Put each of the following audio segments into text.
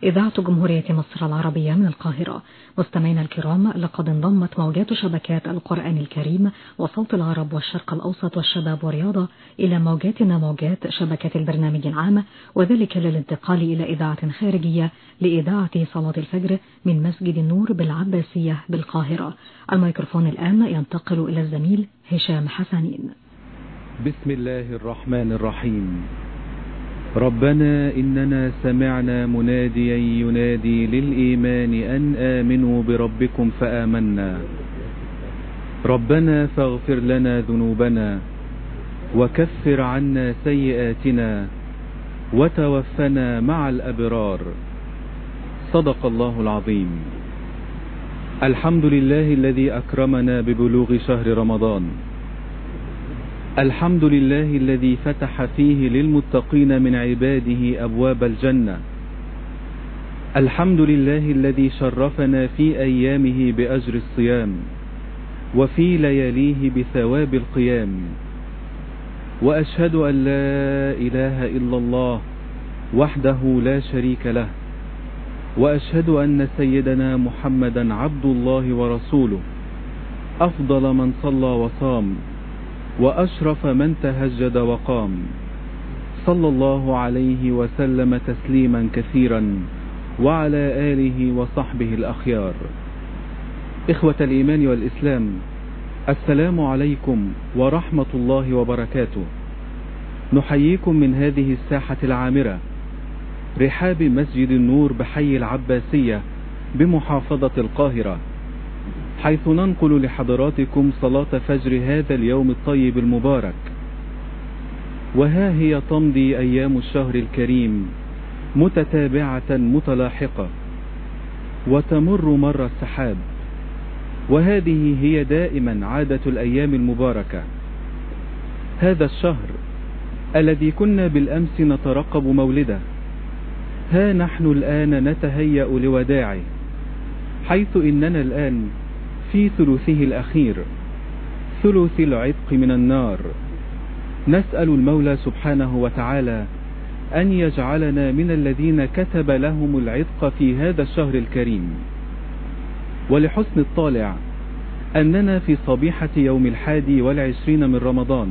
إذاعة جمهورية مصر العربية من القاهرة. مستمعينا الكرام، لقد انضمت موجات شبكات القرآن الكريم وصوت العرب والشرق الأوسط والشباب والرياضة إلى موجاتنا موجات شبكة البرنامج العام، وذلك للانتقال إلى إذاعة خارجية لإذاعة صلاة الفجر من مسجد النور بالعباسية بالقاهرة. الميكروفون الآن ينتقل إلى الزميل هشام حسنين. بسم الله الرحمن الرحيم. ربنا إننا سمعنا مناديا ينادي للإيمان أن آمنوا بربكم فآمنا. ربنا فاغفر لنا ذنوبنا وكفر عنا سيئاتنا وتوفنا مع الأبرار. صدق الله العظيم. الحمد لله الذي أكرمنا ببلوغ شهر رمضان. الحمد لله الذي فتح فيه للمتقين من عباده أبواب الجنة. الحمد لله الذي شرفنا في أيامه بأجر الصيام وفي لياليه بثواب القيام. وأشهد أن لا إله إلا الله وحده لا شريك له، وأشهد أن سيدنا محمدا عبد الله ورسوله، أفضل من صلى وصام وأشرف من تهجد وقام، صلى الله عليه وسلم تسليما كثيرا وعلى آله وصحبه الأخيار. إخوة الإيمان والإسلام، السلام عليكم ورحمة الله وبركاته. نحييكم من هذه الساحة العامرة، رحاب مسجد النور بحي العباسية بمحافظة القاهرة، حيث ننقل لحضراتكم صلاة فجر هذا اليوم الطيب المبارك. وها هي تمضي أيام الشهر الكريم متتابعة متلاحقة، وتمر مر السحاب، وهذه هي دائما عادة الأيام المباركة. هذا الشهر الذي كنا بالأمس نترقب مولده، ها نحن الآن نتهيأ لوداعه، حيث إننا الآن في ثلثه الأخير، ثلث العتق من النار. نسأل المولى سبحانه وتعالى أن يجعلنا من الذين كتب لهم العتق في هذا الشهر الكريم. ولحسن الطالع أننا في صبيحة يوم 21 من رمضان،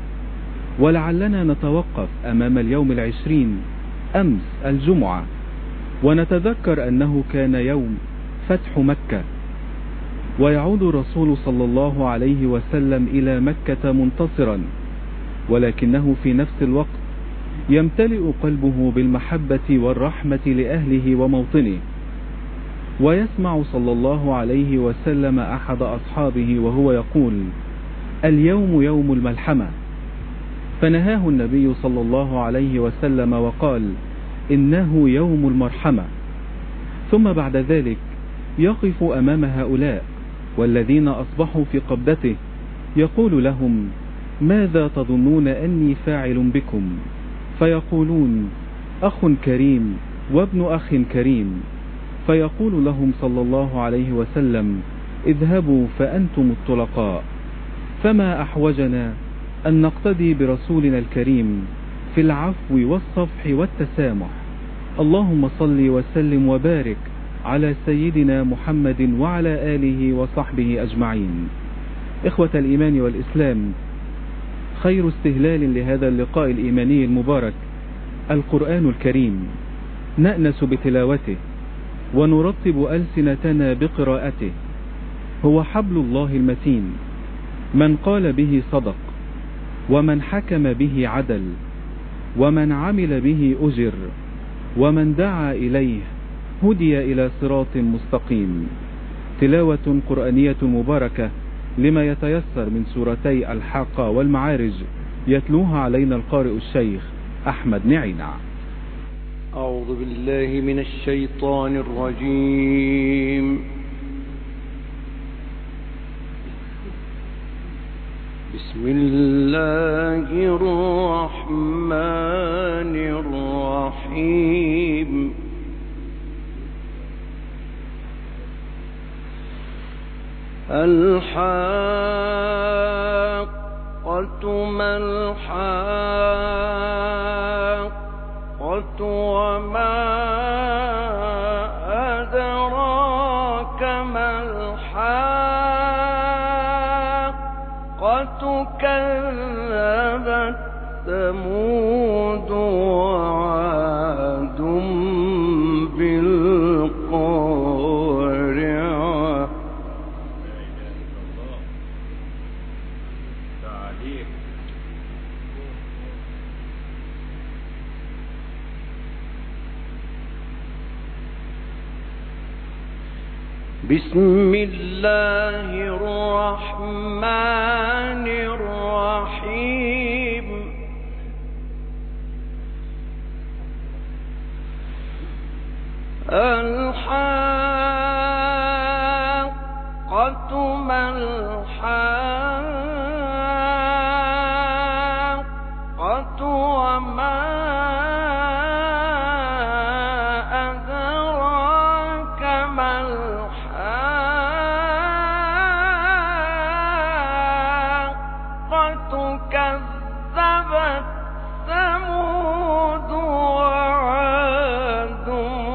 ولعلنا نتوقف أمام اليوم 20 أمس الجمعة، ونتذكر أنه كان يوم فتح مكة، ويعود الرسول صلى الله عليه وسلم إلى مكة منتصرا، ولكنه في نفس الوقت يمتلئ قلبه بالمحبة والرحمة لأهله وموطنه. ويسمع صلى الله عليه وسلم أحد أصحابه وهو يقول: اليوم يوم الملحمة، فنهاه النبي صلى الله عليه وسلم وقال: إنه يوم المرحمة. ثم بعد ذلك يقف أمام هؤلاء والذين أصبحوا في قبضته، يقول لهم: ماذا تظنون أني فاعل بكم؟ فيقولون: أخ كريم وابن أخ كريم. فيقول لهم صلى الله عليه وسلم: اذهبوا فأنتم الطلقاء. فما أحوجنا أن نقتدي برسولنا الكريم في العفو والصفح والتسامح. اللهم صل وسلم وبارك على سيدنا محمد وعلى آله وصحبه أجمعين. إخوة الإيمان والإسلام، خير استهلال لهذا اللقاء الإيماني المبارك القرآن الكريم، نأنس بتلاوته ونرطب ألسنتنا بقراءته. هو حبل الله المتين، من قال به صدق، ومن حكم به عدل، ومن عمل به أجر، ومن دعا إليه هدي إلى صراط مستقيم. تلاوة قرآنية مباركة لما يتيسر من سورتي الحاقة والمعارج، يتلوها علينا القارئ الشيخ أحمد نعينع. أعوذ بالله من الشيطان الرجيم. بسم الله الرحمن الرحيم. الحاقة ما الحاقة وما ثمود وعاد بالقارعة بسم الله الرحمن الرحيم الحاقة ما الحاقة وما أدراك ما الحاقة كذبت ثمود وعاد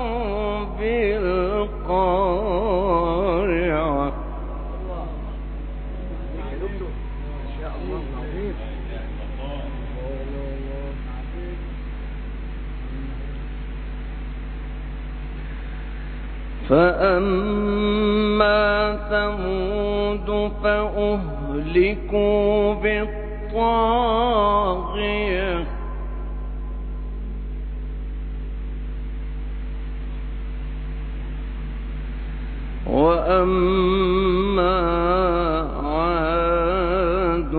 بالقارعة فأما ثمود فأهلكوا بالطاغية وأما عاد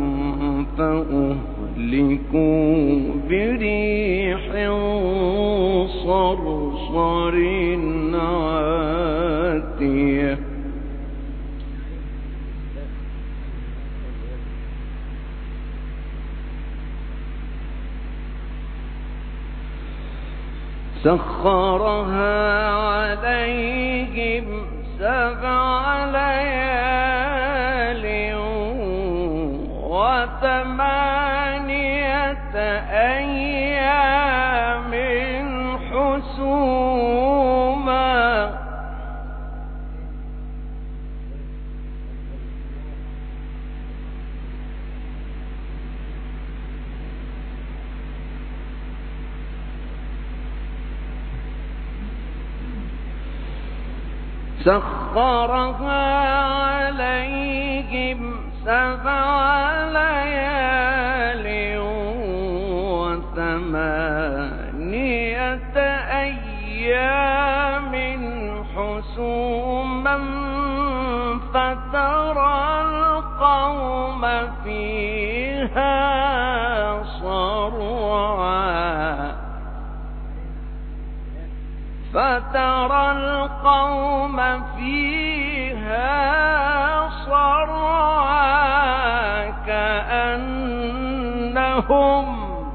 فأهلكوا بريح صرصر عاتية سخرها عليهم 7 ليال و8 أيام حسوما سخرها عليهم 7 ليال و8 أيام حسوما فترى القوم فيها صرعا فترى القوم فيها صرعا كأنهم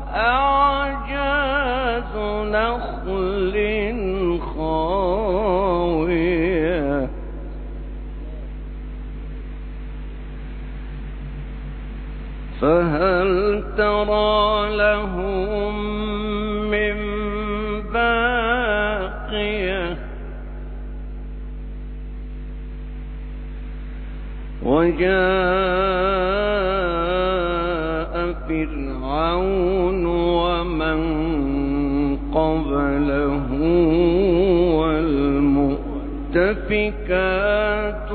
أعجاز نخل خاوية فهل ترى لهم من باقية وجاء فرعون ومن قبله والمؤتفكات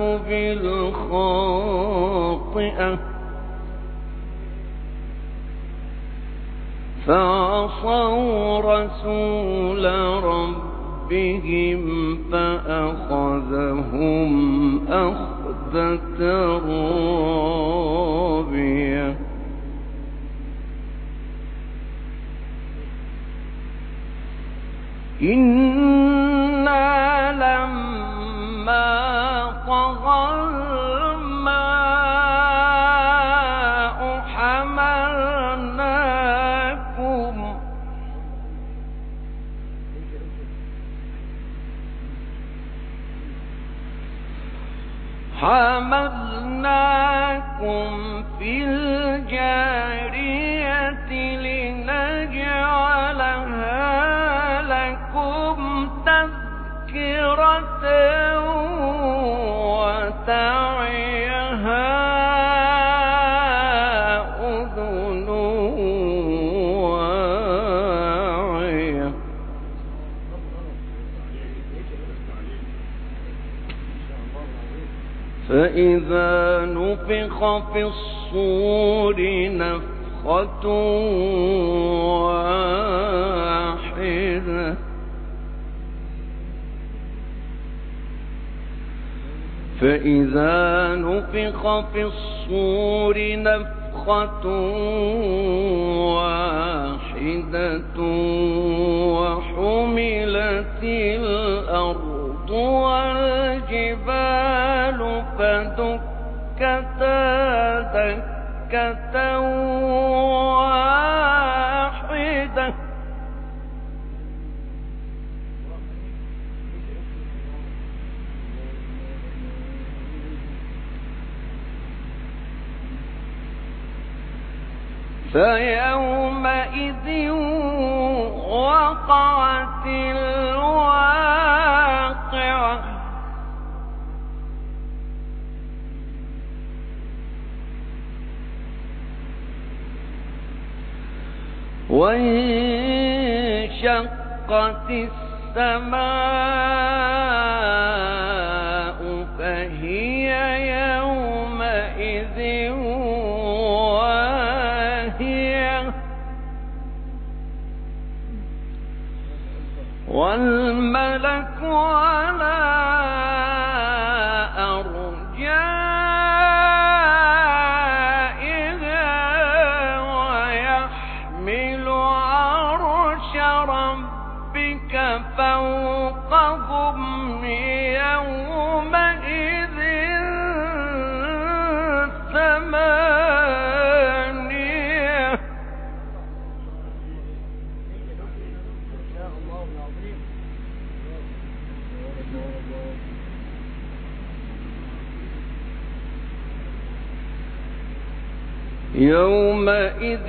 بالخاطئة فعصوا رسول ربهم فأخذهم أخذة رابية إنا لما طغى الماء حملناكم في الجارية لنجعلها لكم تذكرة وتعيها أذن فإذا نفخ في الصور نفخة واحدة فإذا نفخ في الصور نفخة واحدة وحملت الأرض والجبال فدكتا دكة واحدة فيومئذ وقعت الواقعة وانشقت السماء فهي يومئذ والملك على أرجائها ويحمل عرش ربك فوقهم يومئذ ثمانية يومئذ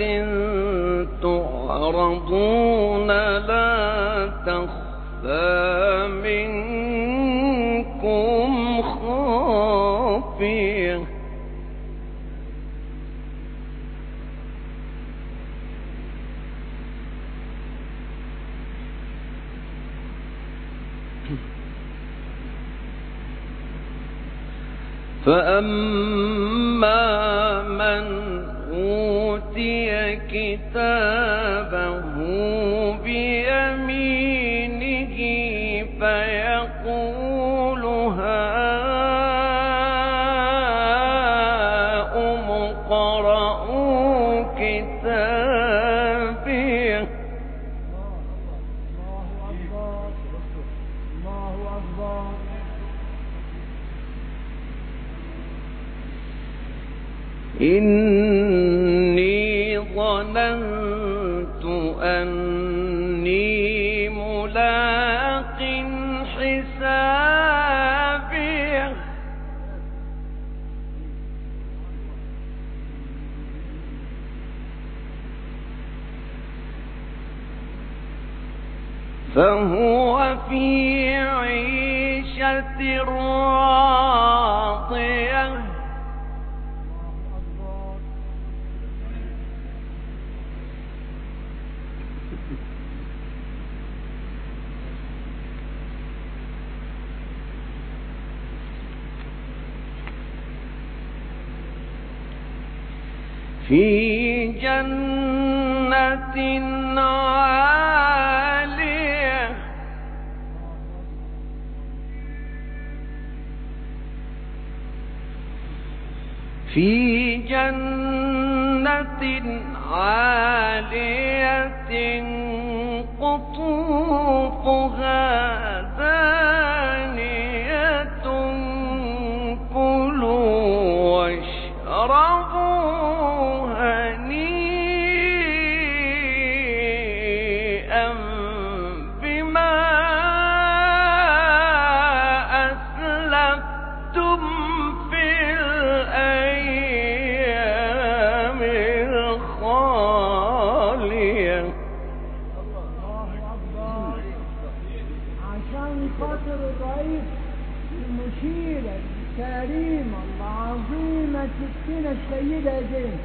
تعرضون لا تخفى منكم خافية فأما من أوتي كتابه بيمينه فيقول هاؤم اقرءوا كتابيه الله أكبر إني ظننت أني ملاق حسابيه فهو في عيشة راضية في جنة عالية في جنة عالية قطوفها دانية كلوا واشربوا هنيئا بما أسلفتم في الأيام الخالية. الله أكبر. عشان خاطر الرئيس المشيرة الكريمة العظيمة ستنا السيدة زينب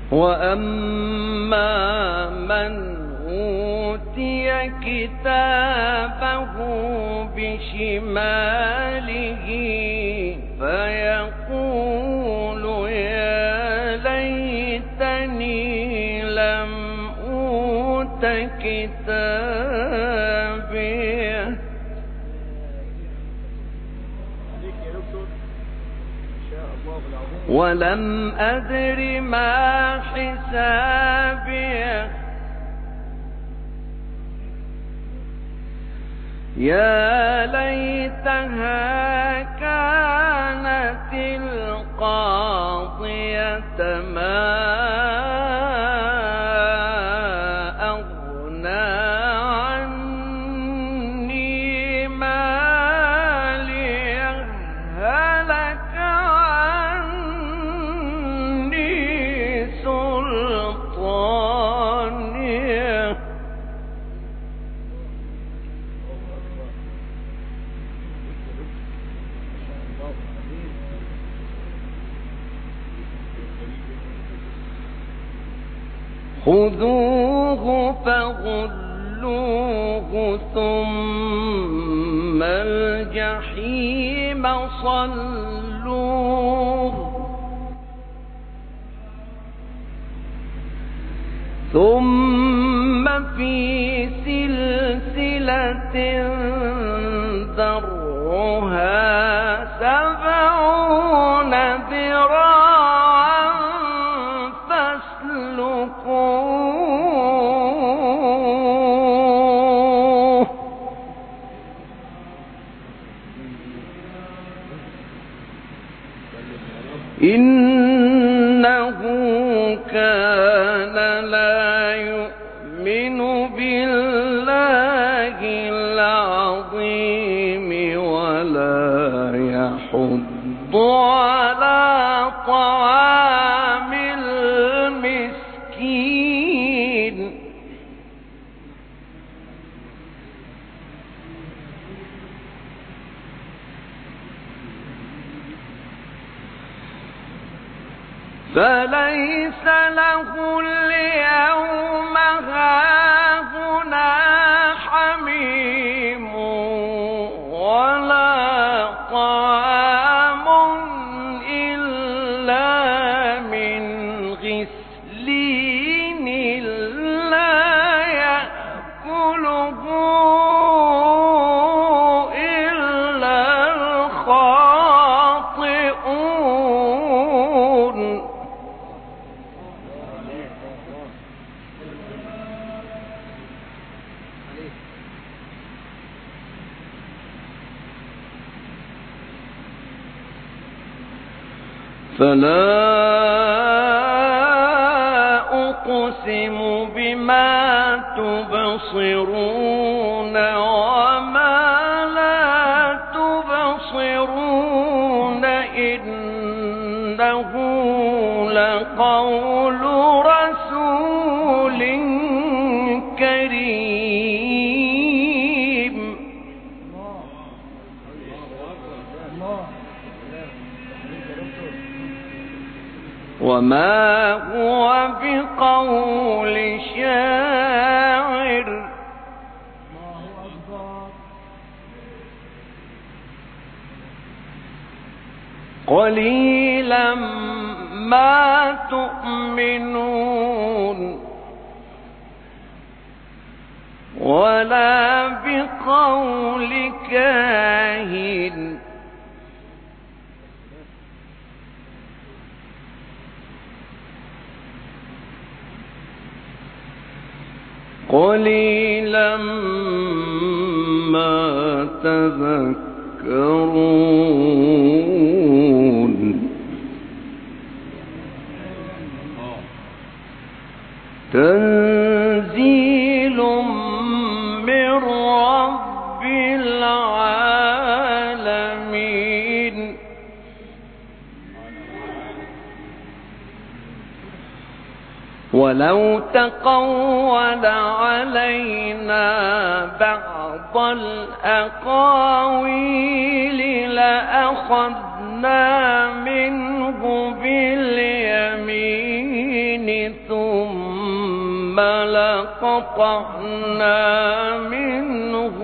وأما من أوتي كتابه بشماله فيقول يا ليتني لم أوت كتابيه ولم أدر ما حسابيه يا ليتها كانت القاضية ما أغنى عني ماليه هلك عني سلطانيه خذوه فغلوه ثم الجحيم صلوه ثم في سلسلة ذرعها 70 ذراعا فاسلكوه إنه كان لا يؤمن بالله العظيم ولا يحض على طعام المسكين فليس له اليوم هاهنا حميم ولا طعام إلا من غسلين لا يأكله إلا الخاطئون فلا أقسم بما تبصرون وما لا تبصرون إنه لقول رسول كريم وما هو بقول شاعر قليلا ما تؤمنون ولا بقول كاهن قليلا ما تذكرون تنزيل من رب العالمين ولو تقول علينا بعض الأقاويل لأخذنا منه باليمين لقطعنا منه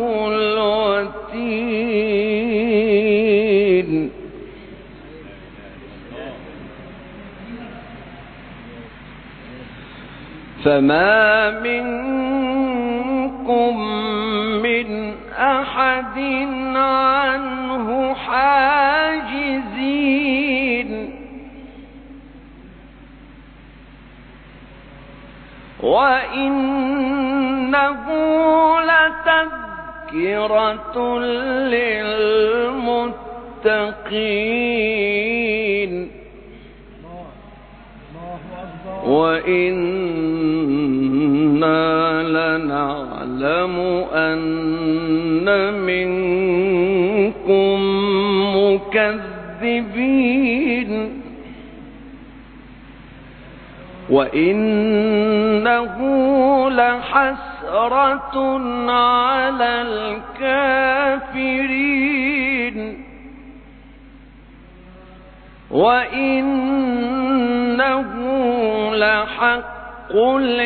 الوتين فما منكم من أحد عنه حاجزين وإنه لتذكرة للمتقين وإنا لنعلم أن منكم مكذبين وإنه لحسرة على الكافرين وإنه لحق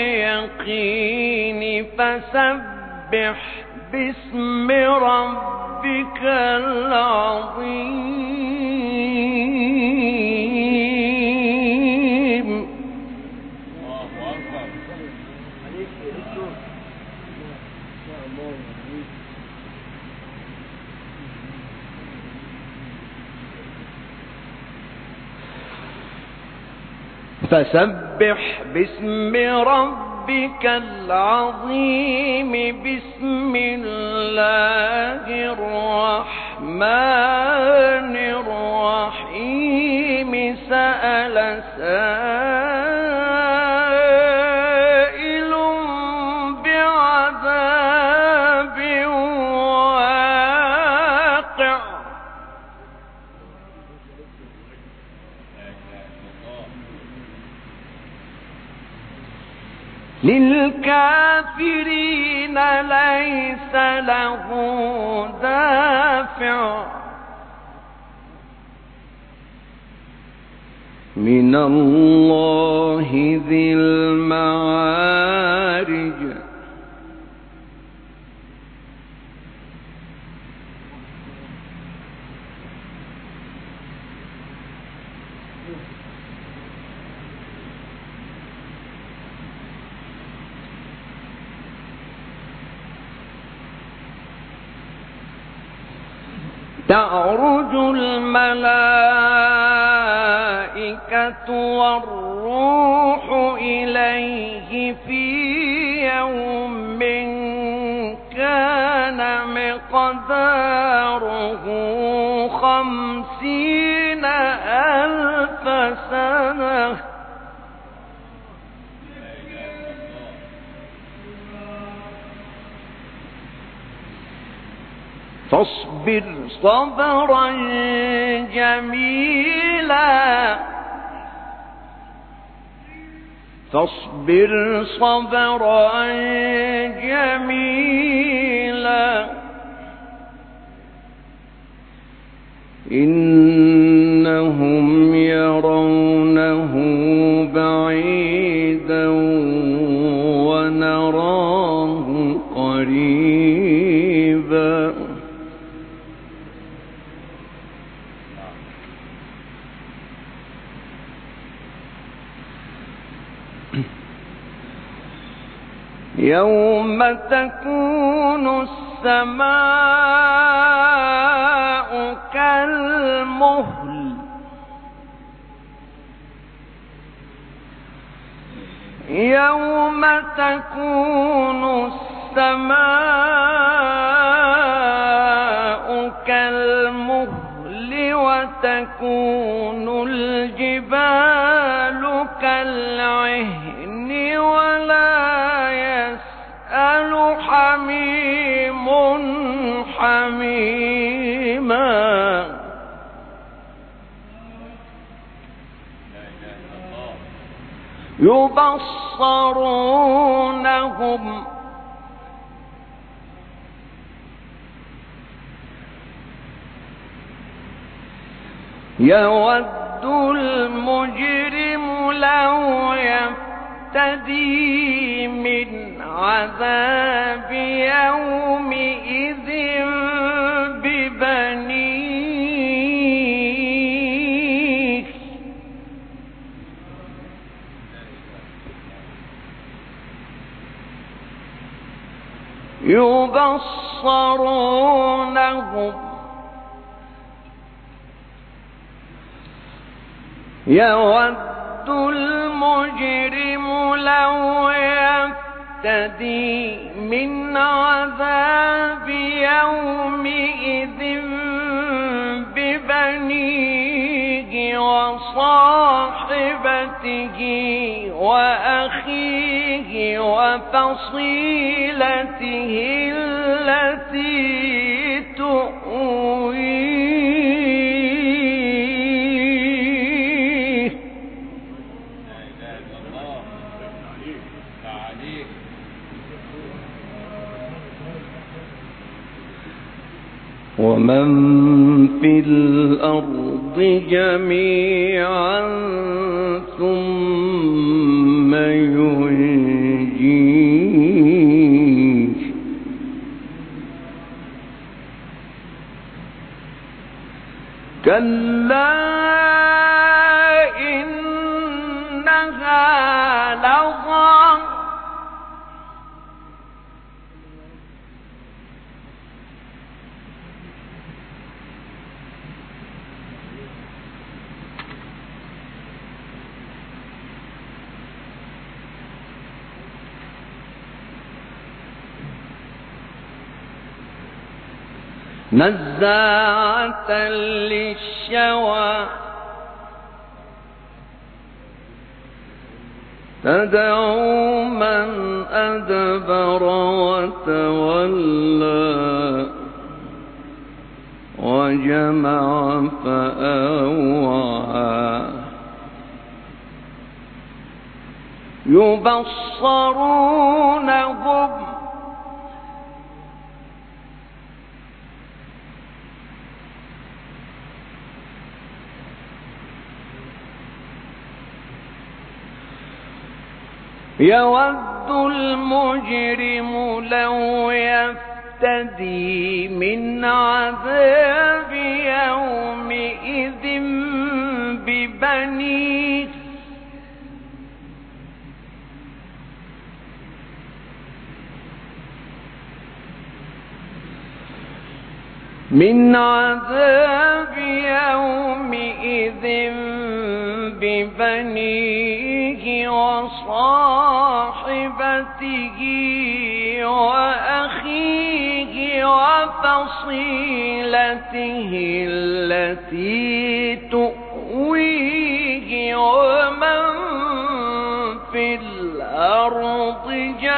اليقين فسبح باسم ربك العظيم فسبح باسم ربك العظيم بسم الله الرحمن الرحيم سأل سائل بعذاب واقع للكافرين ليس له دافع من الله ذي المعارج تعرج الملائكة والروح إليه في يوم كان مقداره 50,000 سنة فاصبر صبرا جميلا فاصبر صبرا جميلا إنهم يرونه بعيدا ونراه قريبا يوم تكون السماء كالمهل يوم تكون السماء كالمهل وتكون الجبال كالعهن ولا يسأل حميم حميما يبصرونهم يود المجرم لو يفتدي يفتدي من عذاب يومئذ ببنيه يبصرونهم يود المجرم لو يفتدي من عذاب يومئذ ببنيه وصاحبته وأخيه وفصيلته التي تؤويه ومن في الأرض جميعا ثم ينجيه كلا إنها لظى نزاعة للشوى تدعو من أدبر وتولى وجمع فأوعى يبصرونهم يود المجرم لو يفتدي من عذاب يومئذ ببنيه من عذاب يومئذ ببنيه وصاحبته وأخيه وفصيلته التي تؤويه ومن في الأرض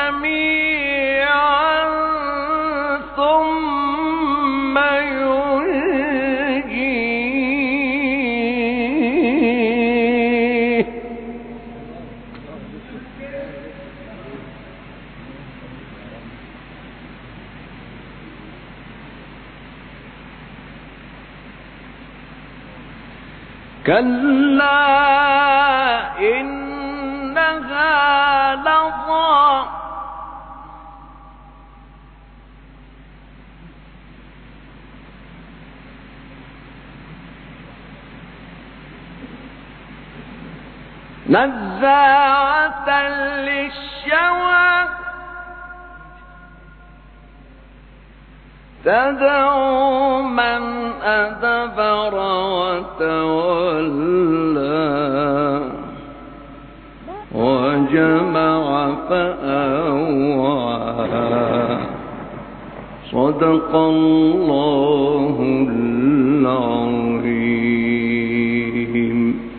جميعا ثم كلا إنها لظى نزاعة للشوى تدعو من أدبر وتولى وجمع فأوعى صدق الله العظيم.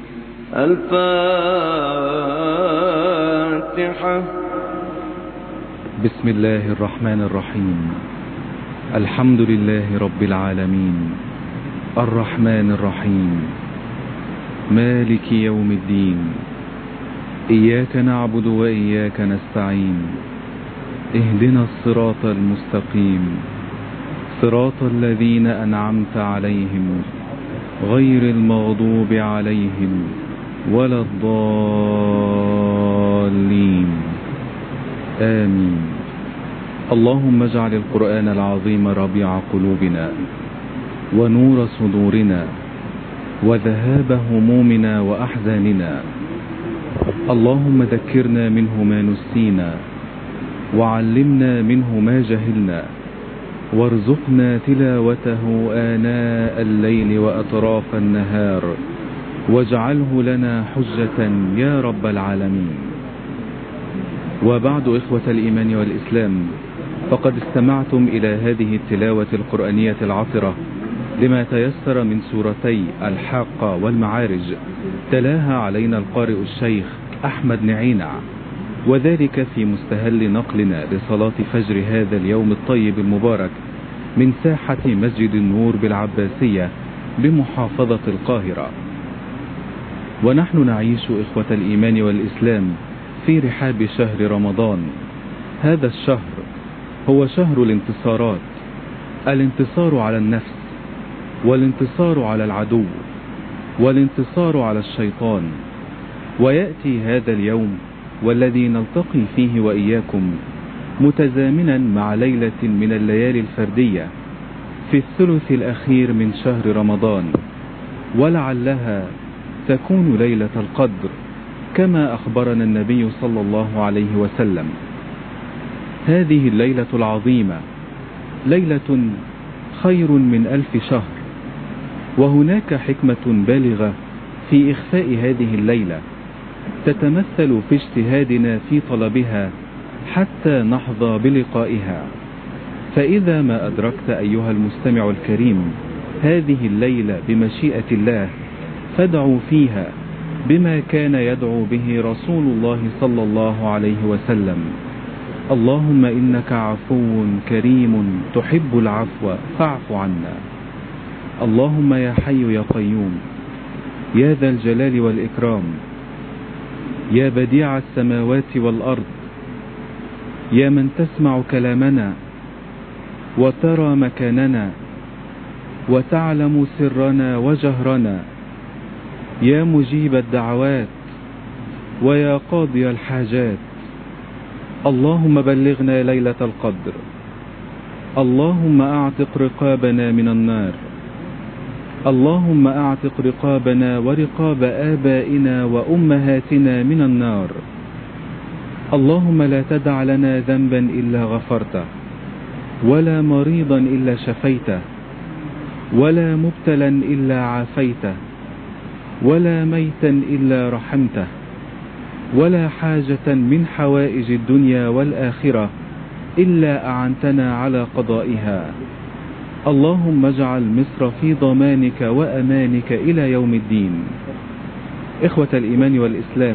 الفاتحة. بسم الله الرحمن الرحيم. الحمد لله رب العالمين الرحمن الرحيم مالك يوم الدين إياك نعبد وإياك نستعين اهدنا الصراط المستقيم صراط الذين أنعمت عليهم غير المغضوب عليهم ولا الضالين. الضالين آمين. اللهم اجعل القرآن العظيم ربيع قلوبنا ونور صدورنا وذهاب همومنا وأحزاننا. اللهم ذكرنا منه ما نسينا وعلمنا منه ما جهلنا وارزقنا تلاوته آناء الليل وأطراف النهار واجعله لنا حجة يا رب العالمين. وبعد إخوة الإيمان والإسلام، فقد استمعتم إلى هذه التلاوة القرآنية العطرة لما تيسر من سورتي الحاقة والمعارج، تلاها علينا القارئ الشيخ أحمد نعينع، وذلك في مستهل نقلنا لصلاة فجر هذا اليوم الطيب المبارك من ساحة مسجد النور بالعباسية بمحافظة القاهرة. ونحن نعيش إخوة الإيمان والإسلام في رحاب شهر رمضان. هذا الشهر هو شهر الانتصارات، الانتصار على النفس، والانتصار على العدو، والانتصار على الشيطان. ويأتي هذا اليوم والذي نلتقي فيه وإياكم متزامنا مع ليلة من الليالي الفردية في الثلث الأخير من شهر رمضان، ولعلها تكون ليلة القدر كما أخبرنا النبي صلى الله عليه وسلم. هذه الليلة العظيمة ليلة خير من 1000 شهر، وهناك حكمة بالغة في إخفاء هذه الليلة تتمثل في اجتهادنا في طلبها حتى نحظى بلقائها. فإذا ما أدركت أيها المستمع الكريم هذه الليلة بمشيئة الله، فادعوا فيها بما كان يدعو به رسول الله صلى الله عليه وسلم: اللهم إنك عفو كريم تحب العفو فاعف عنا. اللهم يا حي يا قيوم يا ذا الجلال والإكرام يا بديع السماوات والأرض يا من تسمع كلامنا وترى مكاننا وتعلم سرنا وجهرنا، يا مجيب الدعوات ويا قاضي الحاجات، اللهم بلغنا ليلة القدر. اللهم أعتق رقابنا من النار، اللهم أعتق رقابنا ورقاب آبائنا وأمهاتنا من النار. اللهم لا تدع لنا ذنبا إلا غفرته، ولا مريضا إلا شفيته، ولا مبتلا إلا عافيته، ولا ميتا إلا رحمته، ولا حاجة من حوائج الدنيا والآخرة إلا أعنتنا على قضائها. اللهم اجعل مصر في ضمانك وأمانك إلى يوم الدين. إخوة الإيمان والإسلام،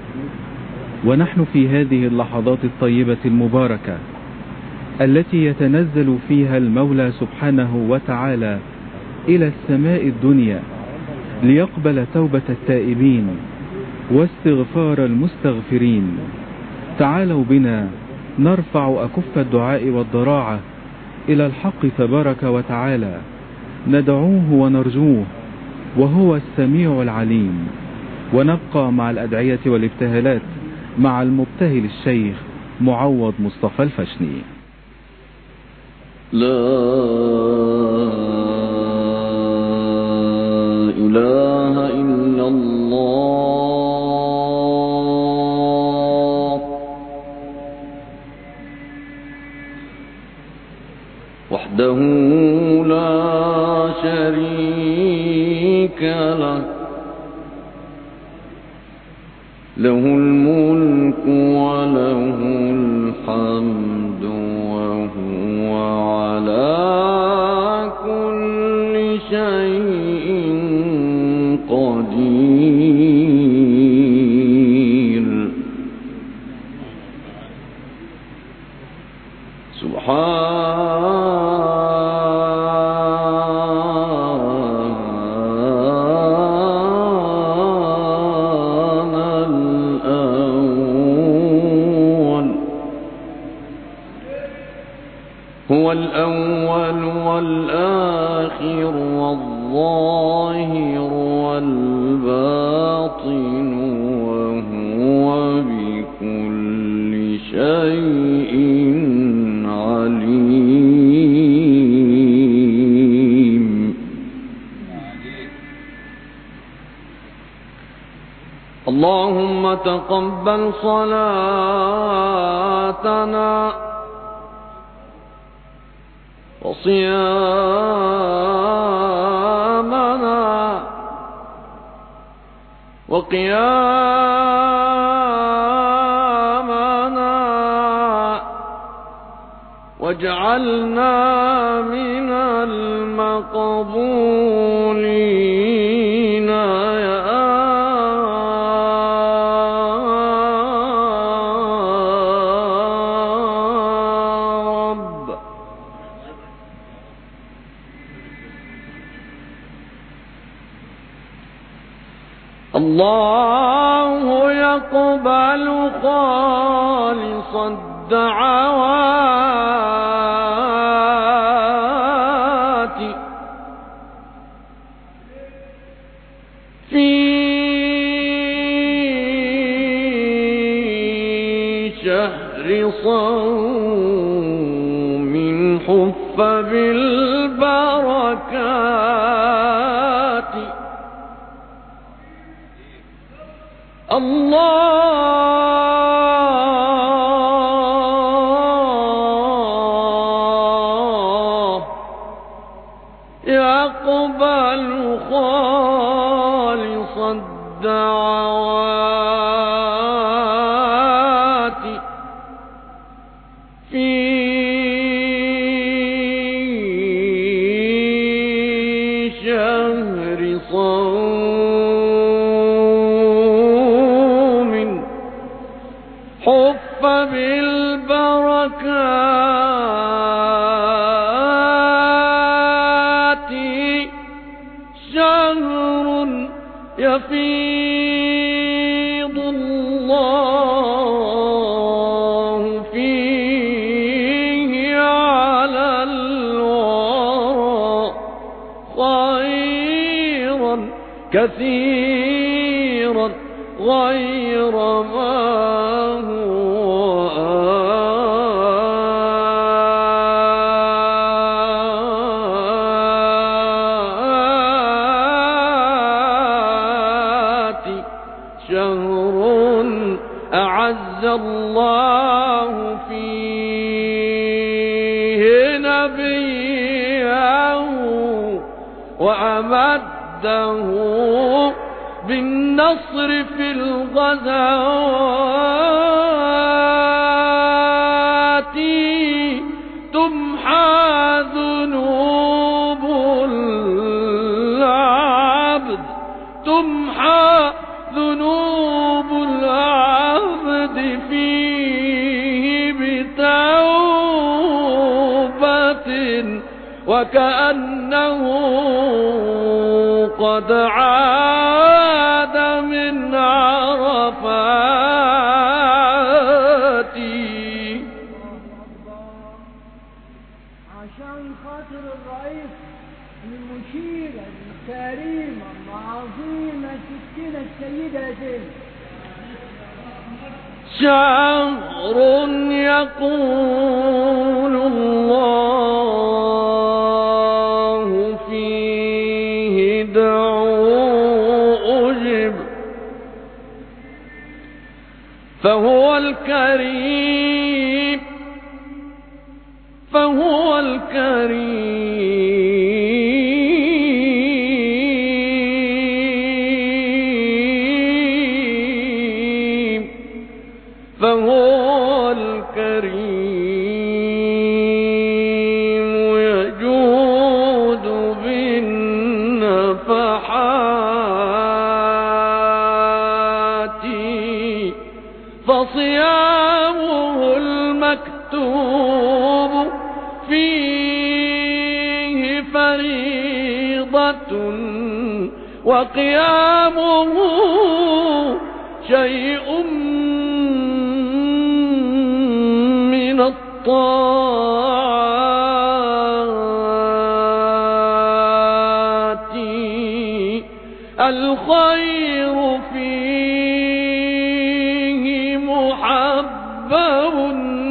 ونحن في هذه اللحظات الطيبة المباركة التي يتنزل فيها المولى سبحانه وتعالى إلى السماء الدنيا ليقبل توبة التائبين واستغفار المستغفرين، تعالوا بنا نرفع أكف الدعاء والضراعة إلى الحق تبارك وتعالى، ندعوه ونرجوه وهو السميع العليم، ونبقى مع الأدعية والابتهالات مع المبتهل الشيخ معوض مصطفى الفشني. لا إله إلا الله وحده لا شريك له، له الملك وله الحمد وهو على كل شيء قدير. هو الأول والآخر والظاهر والباطن اللهم تقبل صلاتنا وصيامنا وقيامنا واجعلنا من المقبولين يا رب. الله يقبل خالص الدعوات في شهر صوم حف بالبركات. الله يقبل خالص الدعوات في شهر صوم حف بالبركات. شهر يفيض الله فيه على الورى خيرا كثيرا غير ما هو آتي. شهر أعز الله فيه نبيه وأمده بالنصر في الغزوات. تمحى ذنوب العبد تمحى ذنوب العبد فيه بتوبة وكأنه قد عاد من عرفات. عشان خاطر الرئيس المشيرة الكريمة العظيمة ستنا السيدة زينب. شهر يقول الله فيه ادعوا أجب. فهو الكريم فهو الكريم فهو الكريم يجود بالنفحات. فصيامه المكتوب فيه فريضة وقيامه شيء من الطاعات. الخير فيه محبب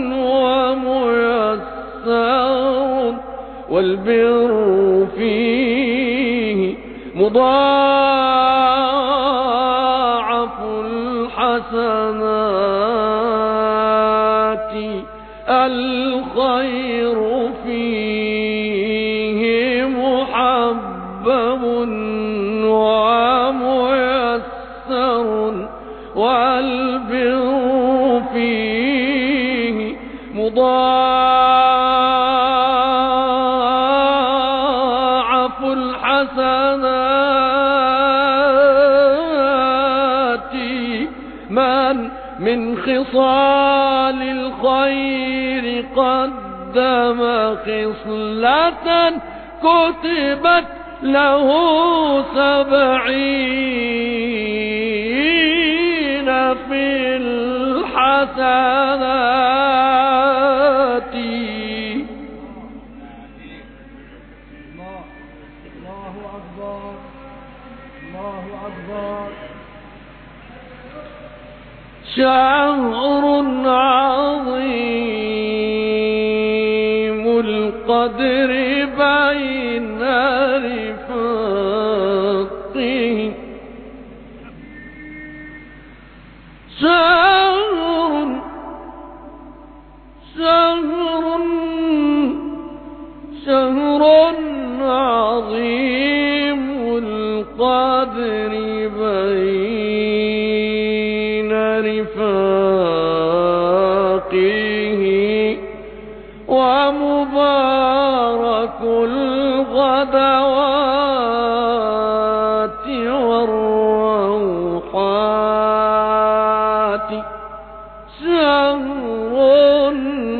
وميسر والبر فيه مضاعف الحسنات الخير فيه محبب وميسر والبر فيه مضاعف الحسنات من خصال الخير قدم خصلة كتبت له 70 في الحسنات. الله أكبر الله أكبر. شهر عظيم القدر بين رفاقه شهر عظيم القدر بين رفاقه ومبارك الغدوات والروحات. شهر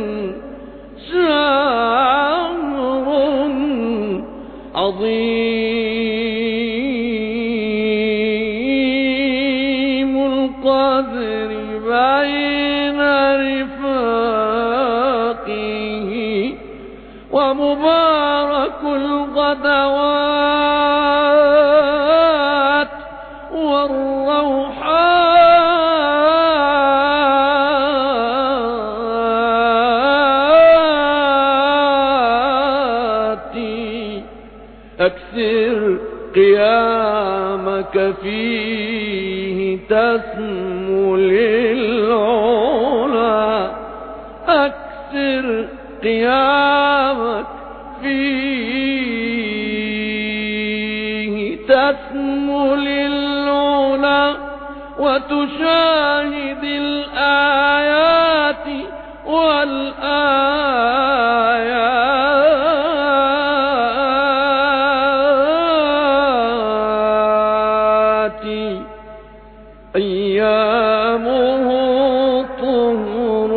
عظيم القدر بين رفاقه ومبارك الغدوات والروحات. أكثر قيامك فيه تسمو للعلا. أكثر قيامك فيه تسمو للعلا وتشاهد الآيات والآيات. أيامه طهر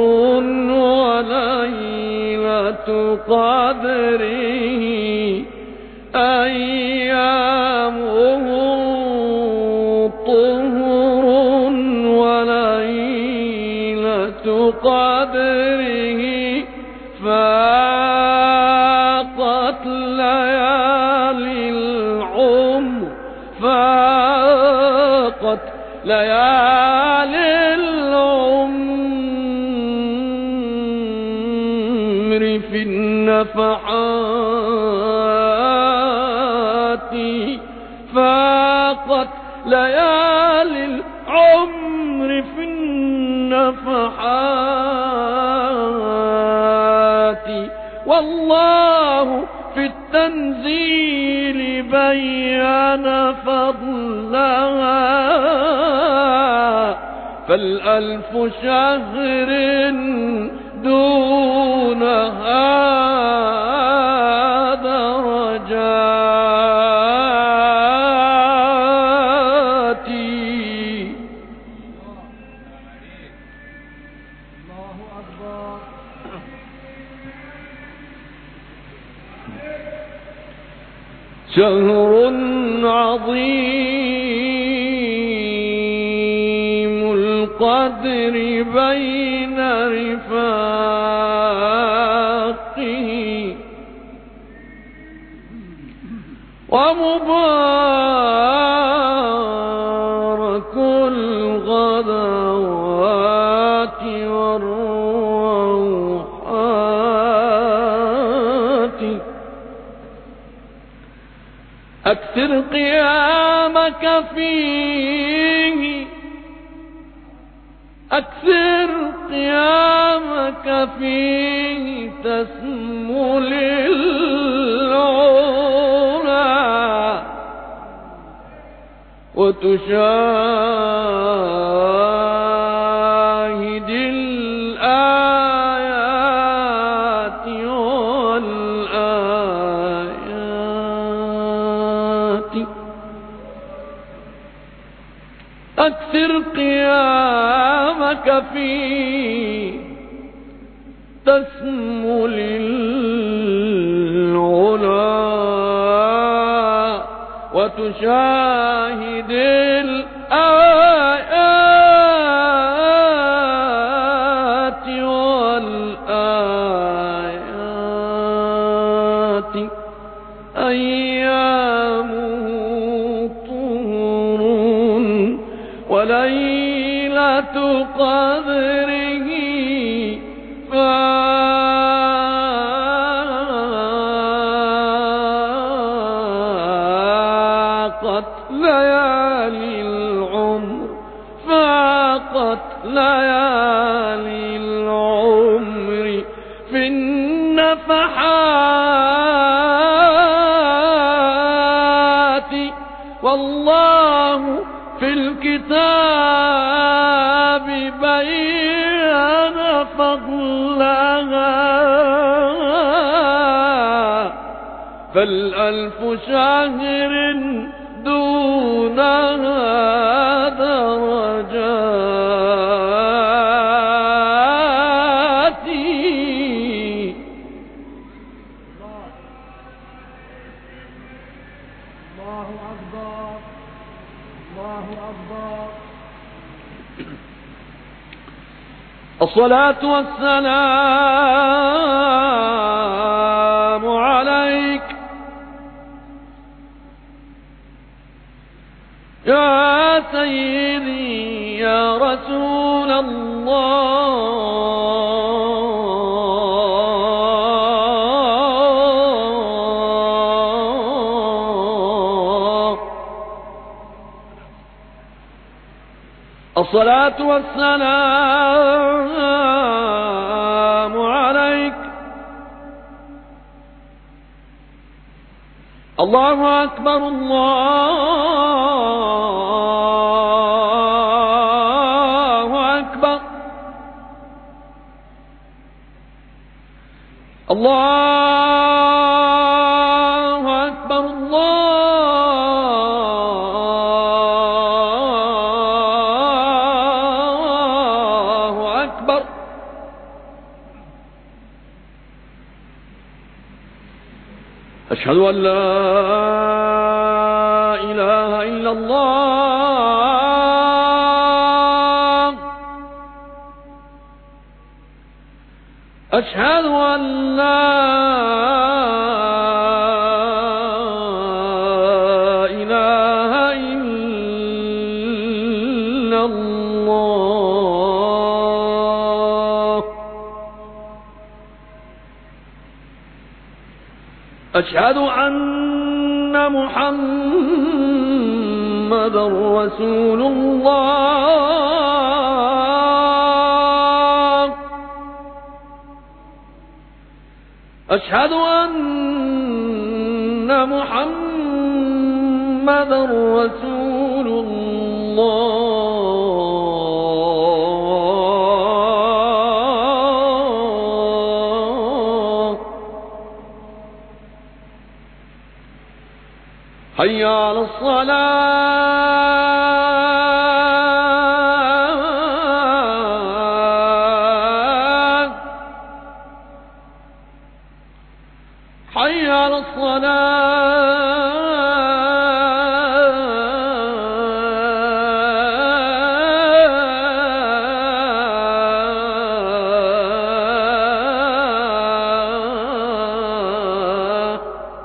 وليلة قدره. أيامه طهر وليلة قدره فاقت ليالي العمر. فاقت ليالي العمر في النفحات. فاقت ليالي العمر في النفحات. والله في التنزيل بيّن فضلها فالألف شهر دونها درجات. الله أكبر. شهر عظيم القدر بين رفاقه ومبارك الغدوات والروحات. أكثر قيامك فيه أكثر قيامك فيه تسمو للعلا وتشاهد الآيات والآيات. أكثر قيامك فيه تسمو للعلا وتشاهد الآيات والآيات. أيامه طهر وليلة قدره فاقت ليالي العمر، فاقت ليالي العمر في النفحات. والله في الكتاب بين فضلها، فالألف شهر دونها درجات. الله أكبر، الله أكبر. الصلاة والسلام عليك يا سيدي يا رسول الله. الصلاة والسلام عليك. الله أكبر، الله أكبر، الله أكبر، الله أكبر. أشهد أن لا إله إلا الله، أشهد أن لا إله إلا الله، أشهد أن محمدًا رسول الله، أشهد أن محمدًا رسول الله. حي على الصلاة، حي على الصلاة،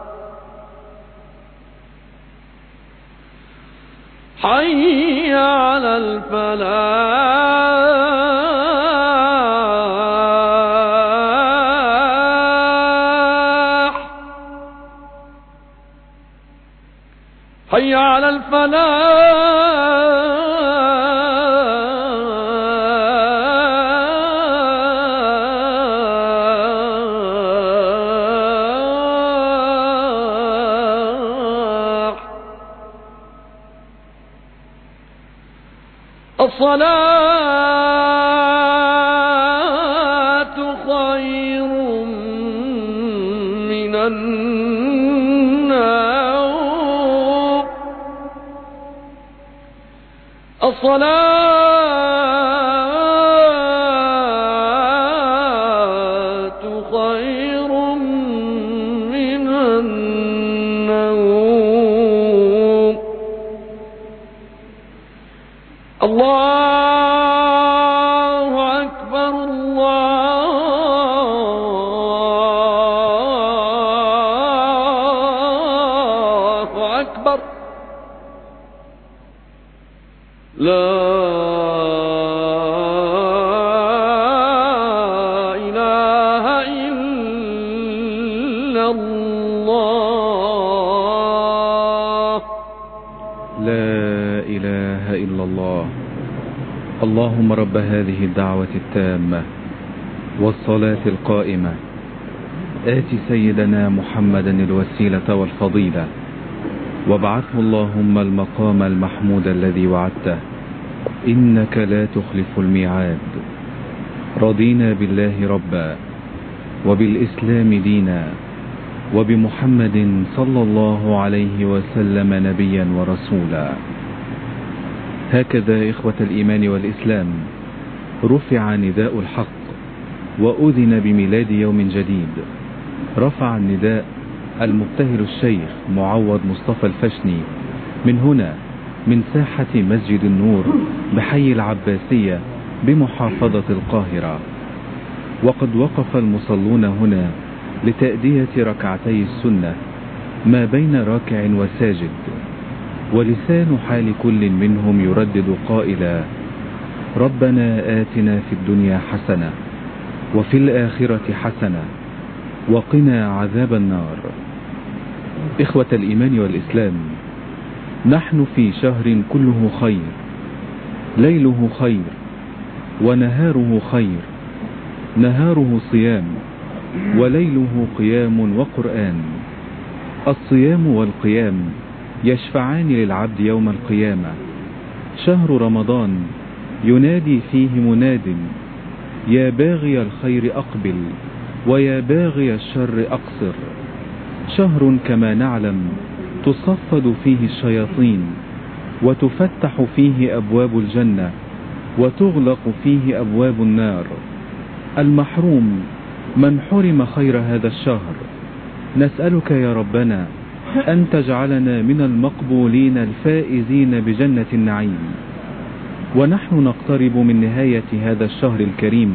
حي على الفلاح، حي على الفلاح. الصلاة خير من النوم. الصلاة خير من النوم. الله أكبر الله أكبر. لا إله إلا الله. لا إله إلا الله. اللهم رب هذه الدعوة التامة والصلاة القائمة آت سيدنا محمدا الوسيلة والفضيلة وابعثه اللهم المقام المحمود الذي وعدته إنك لا تخلف الميعاد. رضينا بالله ربا وبالإسلام دينا وبمحمد صلى الله عليه وسلم نبيا ورسولا. هكذا إخوة الإيمان والإسلام رفع نداء الحق وأذن بميلاد يوم جديد. رفع النداء المبتهل الشيخ معوض مصطفى الفشني من هنا من ساحة مسجد النور بحي العباسية بمحافظة القاهرة. وقد وقف المصلون هنا لتأدية ركعتي السنة ما بين راكع وساجد، ولسان حال كل منهم يردد قائلا: ربنا آتنا في الدنيا حسنة وفي الآخرة حسنة وقنا عذاب النار. إخوة الإيمان والإسلام، نحن في شهر كله خير، ليله خير ونهاره خير، نهاره صيام وليله قيام وقرآن. الصيام والقيام يشفعان للعبد يوم القيامة. شهر رمضان ينادي فيه مناد: يا باغي الخير أقبل ويا باغي الشر أقصر. شهر كما نعلم تصفد فيه الشياطين وتفتح فيه أبواب الجنة وتغلق فيه أبواب النار. المحروم من حرم خير هذا الشهر. نسألك يا ربنا أن تجعلنا من المقبولين الفائزين بجنة النعيم. ونحن نقترب من نهاية هذا الشهر الكريم،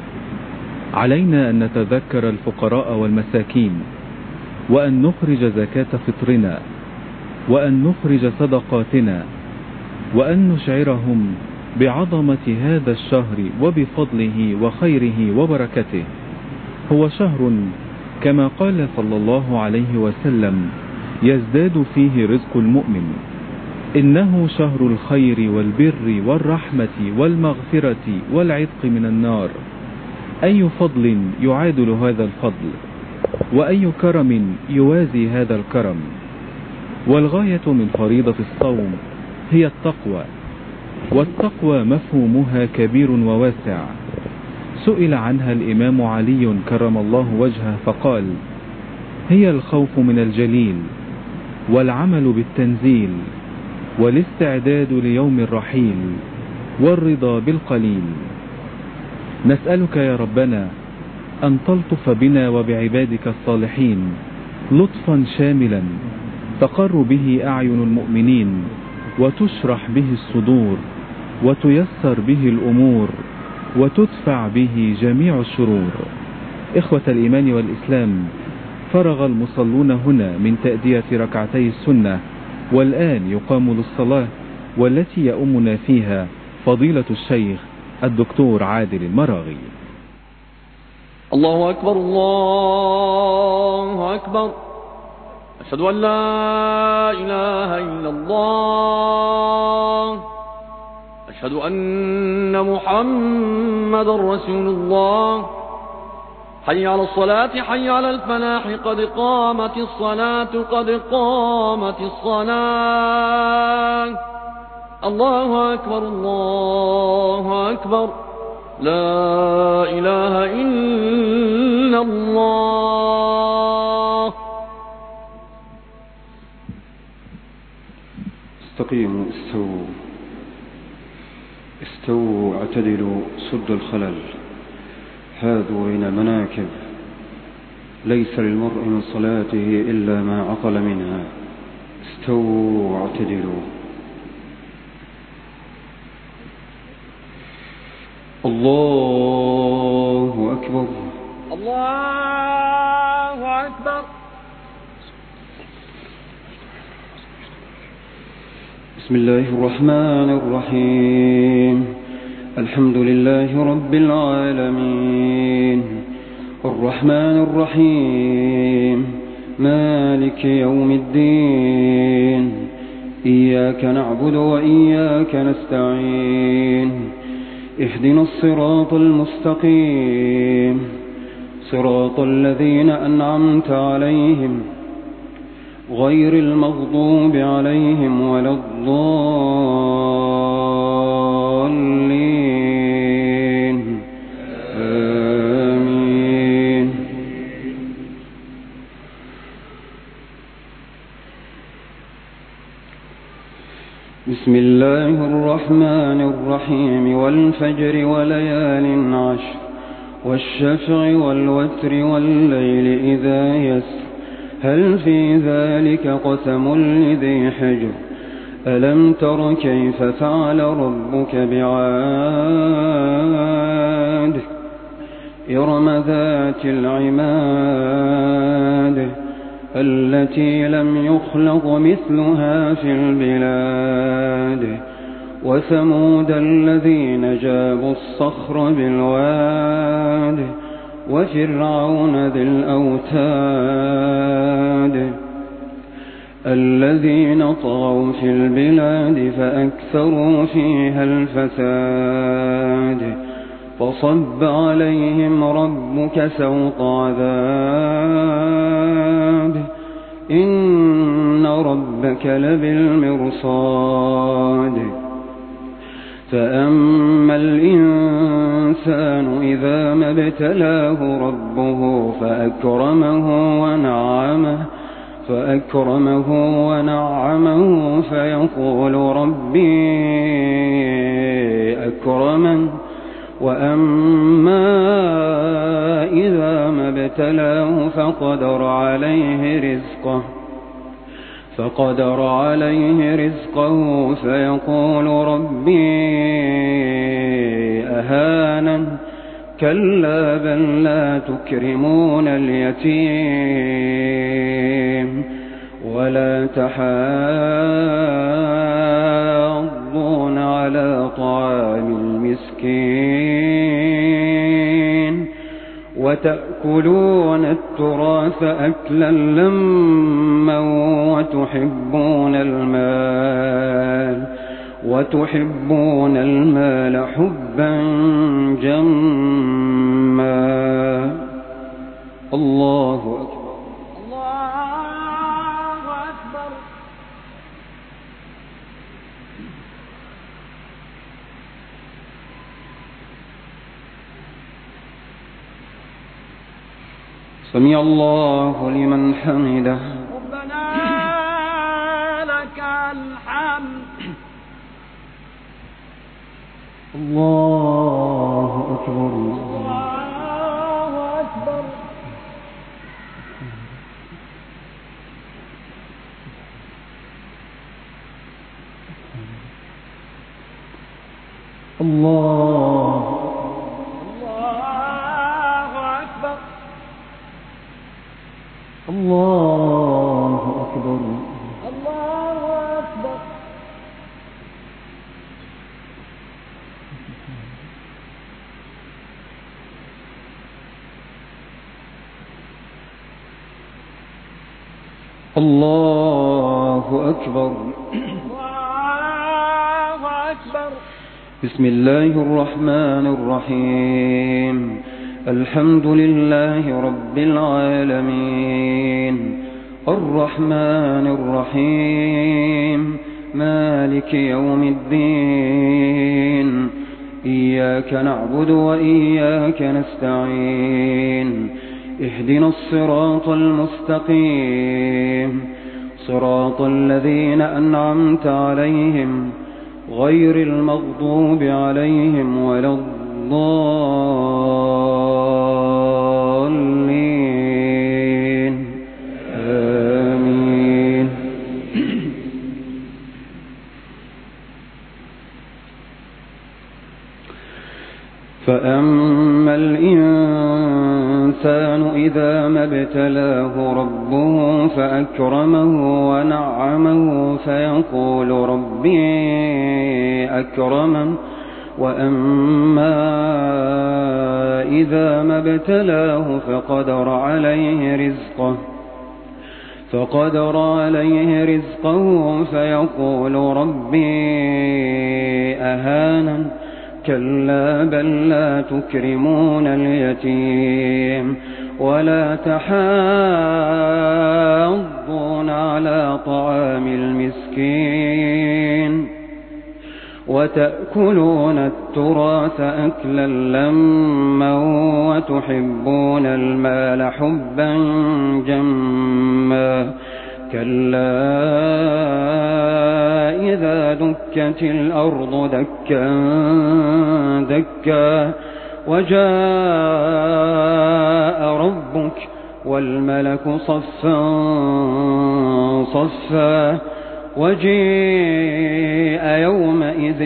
علينا أن نتذكر الفقراء والمساكين، وأن نخرج زكاة فطرنا، وأن نخرج صدقاتنا، وأن نشعرهم بعظمة هذا الشهر وبفضله وخيره وبركته. هو شهر كما قال صلى الله عليه وسلم يزداد فيه رزق المؤمن. إنه شهر الخير والبر والرحمة والمغفرة والعتق من النار. أي فضل يعادل هذا الفضل، وأي كرم يوازي هذا الكرم. والغاية من فريضة الصوم هي التقوى، والتقوى مفهومها كبير وواسع. سئل عنها الإمام علي كرم الله وجهه فقال: هي الخوف من الجليل، والعمل بالتنزيل، والاستعداد ليوم الرحيل، والرضا بالقليل. نسألك يا ربنا أن تلطف بنا وبعبادك الصالحين لطفا شاملا تقر به أعين المؤمنين، وتشرح به الصدور، وتيسر به الأمور، وتدفع به جميع الشرور. إخوة الإيمان والإسلام، فرغ المصلون هنا من تأدية ركعتي السنة، والآن يقام للصلاة، والتي يؤمنا فيها فضيلة الشيخ الدكتور عادل المراغي. الله أكبر الله أكبر. أشهد أن لا إله إلا الله. أشهد أن محمد رسول الله. حي على الصلاة حي على الفلاح قد قامت الصلاة قد قامت الصلاة. الله أكبر الله أكبر لا إله إلا الله. استقيموا استووا اعتدلوا سدوا الخلل حاذوا بين المناكب ليس للمرء من صلاته إلا ما عقل منها استووا اعتدلوا. الله أكبر الله أكبر. بسم الله الرحمن الرحيم الحمد لله رب العالمين الرحمن الرحيم مالك يوم الدين إياك نعبد وإياك نستعين اهدنا الصراط المستقيم صراط الذين أنعمت عليهم غير المغضوب عليهم ولا الضالين آمين. بسم الله الرحمن الرحيم والفجر وليال عشر والشفع والوتر والليل إذا يسر هل في ذلك قسم لذي حجر ألم تر كيف فعل ربك بعاد إرم ذات العماد التي لم يخلق مثلها في البلاد وثمود الذين جابوا الصخر بالواد وفرعون ذي الأوتاد الذين طغوا في البلاد فأكثروا فيها الفساد فصب عليهم ربك سوط عذاب إن ربك لبالمرصاد فأما الإنسان إذا ما ابتلاه ربه فأكرمه ونعمه فيقول ربي أكرمن وأما إذا ما ابتلاه فقدر عليه رزقه فيقول ربي أهانن كلا بل لا تكرمون اليتيم ولا تحاضون على طعام المسكين وتأكلون التراث أكلا لما وتحبون المال حبا جما. الله أكبر الله أكبر. سمع الله لمن حمده. ربنا لك الحمد. الله أكبر. الله أكبر. الله أكبر. الله أكبر. الله أكبر. الله أكبر. الله أكبر. بسم الله الرحمن الرحيم الحمد لله رب العالمين الرحمن الرحيم مالك يوم الدين إياك نعبد وإياك نستعين اهدنا الصراط المستقيم صراط الذين أنعمت عليهم غير المغضوب عليهم ولا الضالين آمين. فأما الإنسان إذا ما ابتلاه ربه فأكرمه ونعمه فيقول ربي أكرمن وأما إذا ما ابتلاه فقدر عليه رزقه فيقول ربي أهانن كلا بل لا تكرمون اليتيم ولا تحاضون على طعام المسكين وتأكلون التراث أكلا لما وتحبون المال حبا جما كلا إذا دكت الأرض دكا دكا وجاء ربك والملك صفا صفا وجيء يومئذ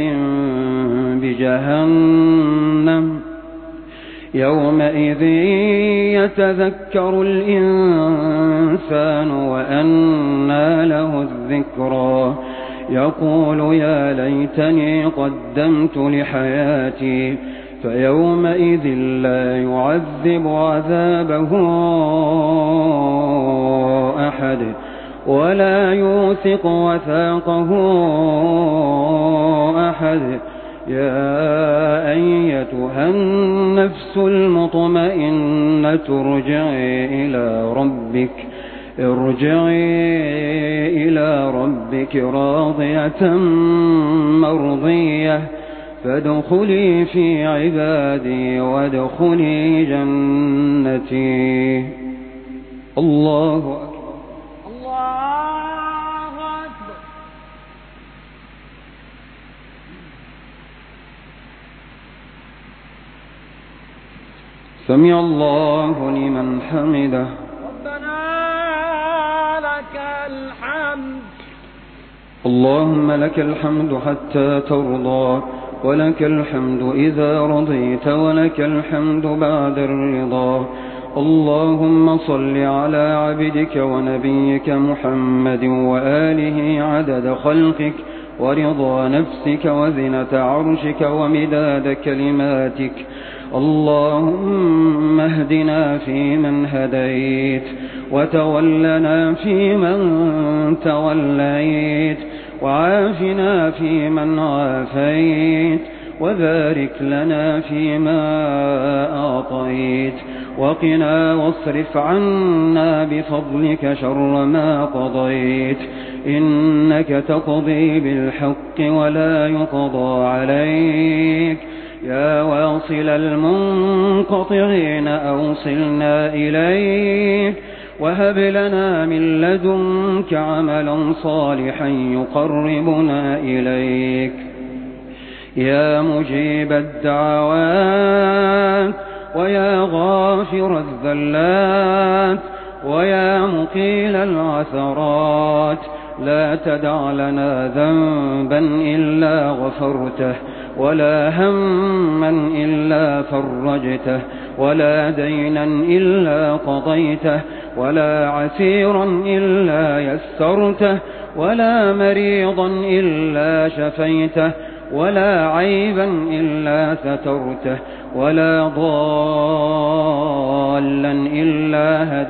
بجهنم يومئذ يتذكر الإنسان وأنى له الذكرى يقول يا ليتني قدمت لحياتي فيومئذ لا يعذب عذابه أحد ولا يوثق وثاقه أحد يا أيتها النفس المطمئنة ارجعي إلى ربك راضية مرضية فادخلي في عبادي وادخلي جنتي. الله أكبر. الله أكبر. سمع الله لمن حمده. ربنا لك الحمد. اللهم لك الحمد حتى ترضى ولك الحمد إذا رضيت ولك الحمد بعد الرضا. اللهم صل على عبدك ونبيك محمد وآله عدد خلقك ورضا نفسك وزنة عرشك ومداد كلماتك. اللهم اهدنا فيمن هديت وتولنا فيمن توليت وعافنا فيمن عافيت وبارك لنا فيما أعطيت وقنا واصرف عنا بفضلك شر ما قضيت إنك تقضي بالحق ولا يقضى عليك. يا واصل المنقطعين أوصلنا إليك وهب لنا من لدنك عملا صالحا يقربنا إليك. يا مجيب الدعوات ويا غافر الذلات ويا مقيل العثرات لا تدع لنا ذنبا إلا غفرته ولا هما إلا فرجته ولا دينا إلا قضيته ولا عسيرا إلا يسرته ولا مريضا إلا شفيته ولا عيبا إلا سترته ولا ضالا إلا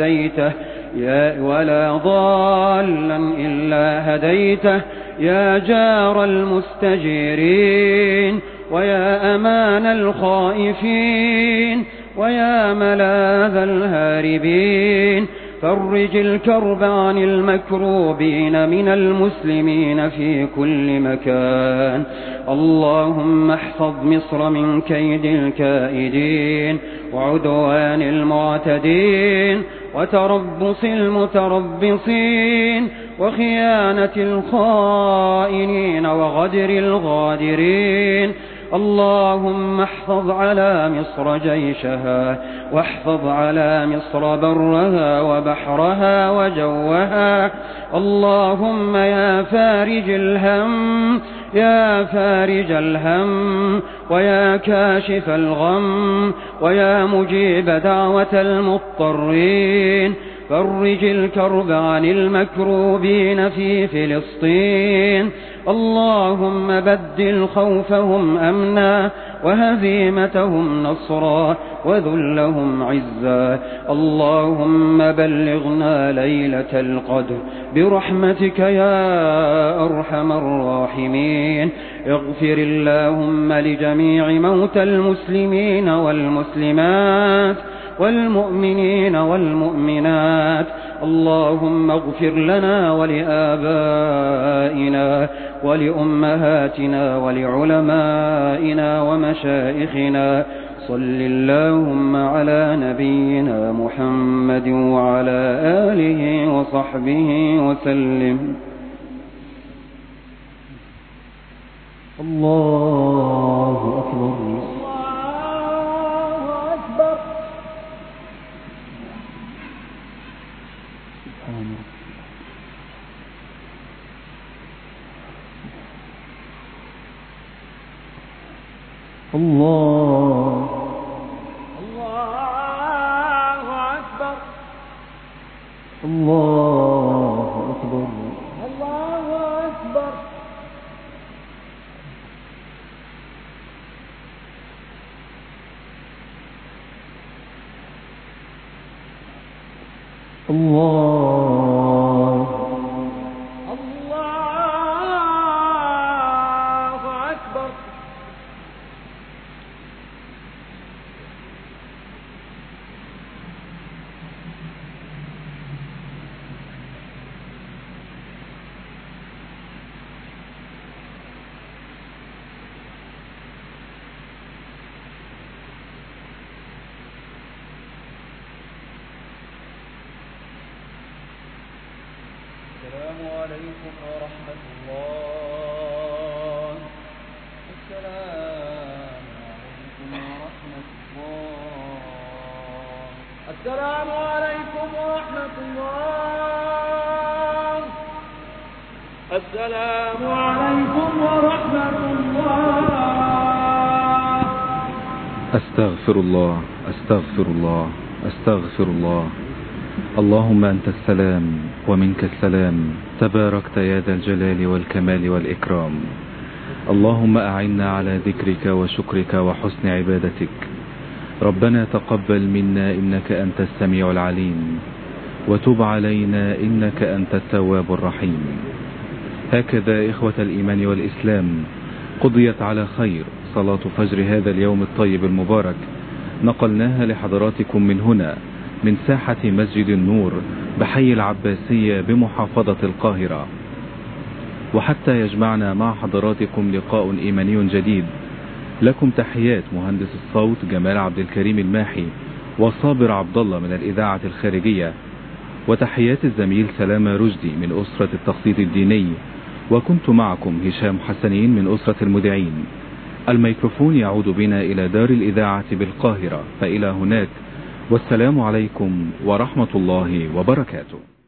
هديته يا جار المستجيرين ويا أمان الخائفين ويا ملاذ الهاربين فرج الكرب عن المكروبين من المسلمين في كل مكان. اللهم احفظ مصر من كيد الكائدين وعدوان المعتدين وتربص المتربصين وخيانة الخائنين وغدر الغادرين. اللهم احفظ على مصر جيشها واحفظ على مصر برها وبحرها وجوها. اللهم يا فارج الهم يا فارج الهم ويا كاشف الغم ويا مجيب دعوة المضطرين فرج الكرب عن المكروبين في فلسطين. اللهم بدل خوفهم أمنا وهزيمتهم نصرا وذلهم عزا. اللهم بلغنا ليلة القدر برحمتك يا أرحم الراحمين. اغفر اللهم لجميع موتى المسلمين والمسلمات والمؤمنين والمؤمنات. اللهم اغفر لنا ولآبائنا ولأمهاتنا ولعلمائنا ومشائخنا. صل اللهم على نبينا محمد وعلى آله وصحبه وسلم. الله أكبر. الله أكبر. الله أكبر. الله أكبر. الله أكبر. السلام عليكم ورحمة الله. السلام عليكم ورحمة الله. السلام عليكم ورحمة الله. السلام عليكم ورحمة الله. أستغفر الله أستغفر الله أستغفر الله. اللهم أنت السلام ومنك السلام، تباركت يا ذا الجلال والكمال والإكرام. اللهم أعنا على ذكرك وشكرك وحسن عبادتك. ربنا تقبل منا إنك أنت السميع العليم، وتب علينا إنك أنت التواب الرحيم. هكذا إخوة الإيمان والإسلام قضيت على خير صلاة فجر هذا اليوم الطيب المبارك، نقلناها لحضراتكم من هنا من ساحة مسجد النور بحي العباسية بمحافظة القاهرة. وحتى يجمعنا مع حضراتكم لقاء إيماني جديد، لكم تحيات مهندس الصوت جمال عبد الكريم الماحي وصابر عبد الله من الإذاعة الخارجية، وتحيات الزميل سلامة رشدي من أسرة التخطيط الديني، وكنت معكم هشام حسنين من أسرة المذيعين. الميكروفون يعود بنا إلى دار الإذاعة بالقاهرة، فإلى هناك، والسلام عليكم ورحمة الله وبركاته.